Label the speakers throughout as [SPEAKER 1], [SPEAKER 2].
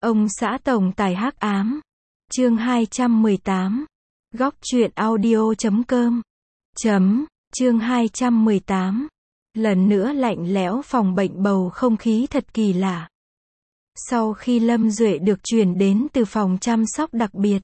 [SPEAKER 1] Ông xã tổng tài hắc ám. Chương 218. Góc truyện audio.com. Chương 218. Lần nữa lạnh lẽo phòng bệnh bầu không khí thật kỳ lạ. Sau khi Lâm Duệ được chuyển đến từ phòng chăm sóc đặc biệt,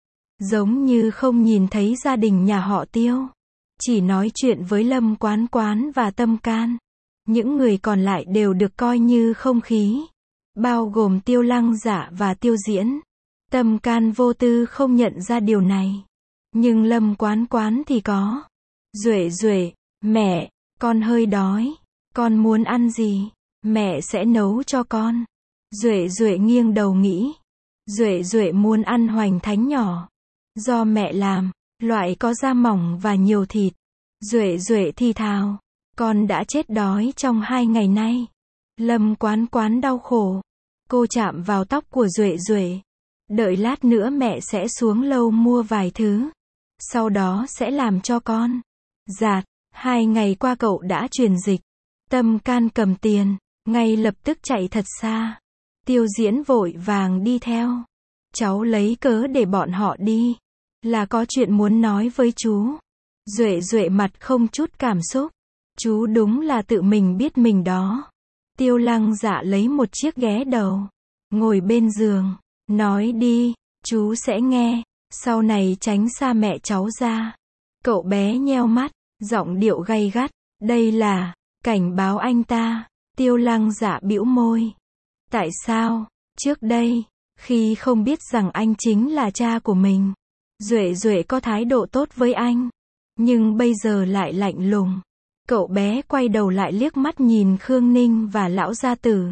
[SPEAKER 1] giống như không nhìn thấy gia đình nhà họ Tiêu. Chỉ nói chuyện với Lâm Quán Quán và Tâm Can. Những người còn lại đều được coi như không khí. Bao gồm Tiêu Lăng Dạ và Tiêu Diễn. Tâm Can vô tư không nhận ra điều này. Nhưng Lâm Quán Quán thì có. Duệ Duệ, mẹ, con hơi đói. Con muốn ăn gì? Mẹ sẽ nấu cho con. Duệ Duệ nghiêng đầu nghĩ. Duệ Duệ muốn ăn hoành thánh nhỏ. Do mẹ làm, loại có da mỏng và nhiều thịt. Duệ Duệ thì thào. Con đã chết đói trong 2 ngày nay. Lâm Quán Quán đau khổ. Cô chạm vào tóc của Duệ Duệ. Đợi lát nữa mẹ sẽ xuống lầu mua vài thứ. Sau đó sẽ làm cho con. Dạt, 2 ngày qua cậu đã truyền dịch. Tâm Can cầm tiền, ngay lập tức chạy thật xa. Tiêu Diễn vội vàng đi theo. Cháu lấy cớ để bọn họ đi. Là có chuyện muốn nói với chú. Duệ Duệ mặt không chút cảm xúc. Chú đúng là tự mình biết mình đó. Tiêu Lăng Dạ lấy một chiếc ghế đầu. Ngồi bên giường. Nói đi, chú sẽ nghe. Sau này tránh xa mẹ cháu ra. Cậu bé nheo mắt, giọng điệu gay gắt. Đây là cảnh báo anh ta. Tiêu Lăng Dạ bĩu môi. Tại sao? Trước đây, khi không biết rằng anh chính là cha của mình, Duệ Duệ có thái độ tốt với anh. Nhưng bây giờ lại lạnh lùng. Cậu bé quay đầu lại liếc mắt nhìn Khương Ninh và lão gia tử.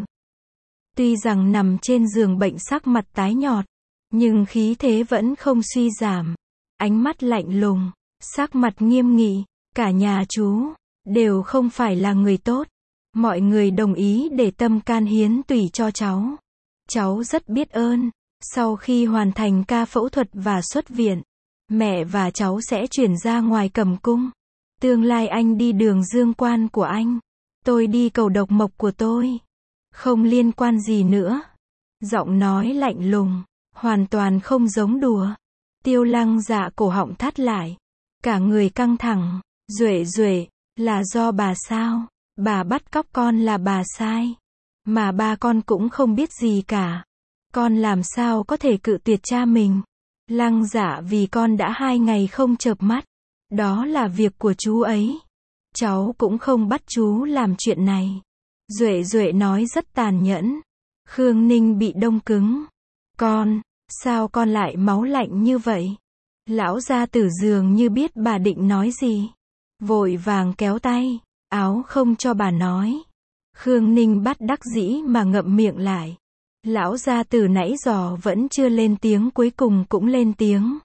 [SPEAKER 1] Tuy rằng nằm trên giường bệnh sắc mặt tái nhợt, nhưng khí thế vẫn không suy giảm. Ánh mắt lạnh lùng, sắc mặt nghiêm nghị. Cả nhà chú đều không phải là người tốt. Mọi người đồng ý để Tâm Can hiến tủy cho cháu. Cháu rất biết ơn. Sau khi hoàn thành ca phẫu thuật và xuất viện, mẹ và cháu sẽ chuyển ra ngoài Cẩm Cung. Tương lai anh đi đường dương quan của anh. Tôi đi cầu độc mộc của tôi. Không liên quan gì nữa. Giọng nói lạnh lùng, hoàn toàn không giống đùa. Tiêu Lăng Dạ cổ họng thắt lại. Cả người căng thẳng. Duệ Duệ, là do bà sao? Bà bắt cóc con là bà sai. Mà ba con cũng không biết gì cả. Con làm sao có thể cự tuyệt cha mình? Lăng Dạ vì con đã 2 ngày không chợp mắt. Đó là việc của chú ấy. Cháu cũng không bắt chú làm chuyện này. Duệ Duệ nói rất tàn nhẫn. Khương Ninh bị đông cứng. Con, sao con lại máu lạnh như vậy? Lão gia tử dường như biết bà định nói gì. Vội vàng kéo tay, áo không cho bà nói. Khương Ninh bất đắc dĩ mà ngậm miệng lại. Lão gia tử nãy giờ vẫn chưa lên tiếng, cuối cùng cũng lên tiếng.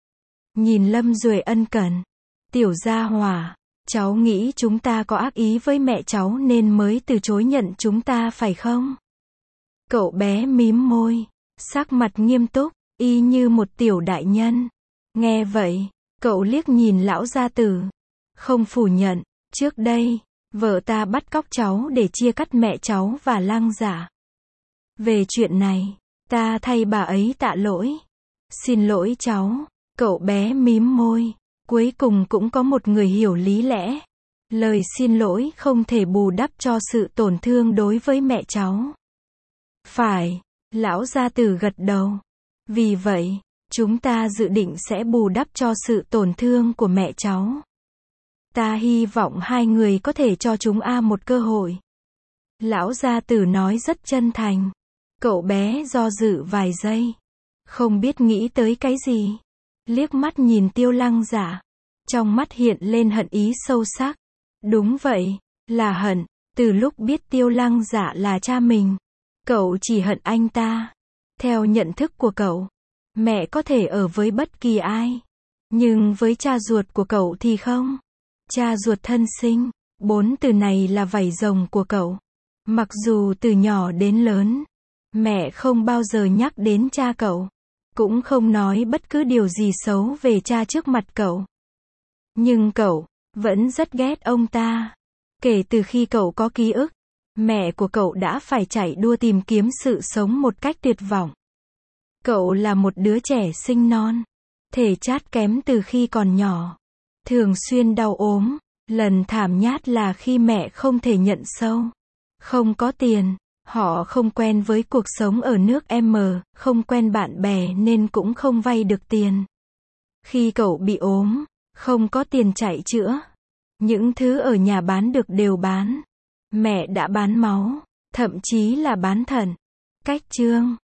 [SPEAKER 1] Nhìn Lâm Duệ ân cần. Tiểu gia hỏa, cháu nghĩ chúng ta có ác ý với mẹ cháu nên mới từ chối nhận chúng ta phải không? Cậu bé mím môi, sắc mặt nghiêm túc, y như một tiểu đại nhân. Nghe vậy, cậu liếc nhìn lão gia tử. Không phủ nhận, trước đây, vợ ta bắt cóc cháu để chia cắt mẹ cháu và Lăng Dạ. Về chuyện này, ta thay bà ấy tạ lỗi. Xin lỗi cháu. Cậu bé mím môi. Cuối cùng cũng có một người hiểu lý lẽ. Lời xin lỗi không thể bù đắp cho sự tổn thương đối với mẹ cháu. Phải, lão gia tử gật đầu. Vì vậy, chúng ta dự định sẽ bù đắp cho sự tổn thương của mẹ cháu. Ta hy vọng hai người có thể cho chúng một cơ hội. Lão gia tử nói rất chân thành. Cậu bé do dự vài giây. Không biết nghĩ tới cái gì. Liếc mắt nhìn Tiêu Lăng Dạ. Trong mắt hiện lên hận ý sâu sắc. Đúng vậy, là hận. Từ lúc biết Tiêu Lăng Dạ là cha mình, cậu chỉ hận anh ta. Theo nhận thức của cậu, mẹ có thể ở với bất kỳ ai. Nhưng với cha ruột của cậu thì không. Cha ruột thân sinh. 4 từ này là vảy rồng của cậu. Mặc dù từ nhỏ đến lớn, mẹ không bao giờ nhắc đến cha cậu. Cũng không nói bất cứ điều gì xấu về cha trước mặt cậu. Nhưng cậu vẫn rất ghét ông ta. Kể từ khi cậu có ký ức, mẹ của cậu đã phải chạy đua tìm kiếm sự sống một cách tuyệt vọng. Cậu là một đứa trẻ sinh non. Thể chất kém từ khi còn nhỏ. Thường xuyên đau ốm. Lần thảm nhất là khi mẹ không thể nhận sâu. Không có tiền. Họ không quen với cuộc sống ở nước M, không quen bạn bè nên cũng không vay được tiền. Khi cậu bị ốm, không có tiền chạy chữa. Những thứ ở nhà bán được đều bán. Mẹ đã bán máu, thậm chí là bán thận. Cách chương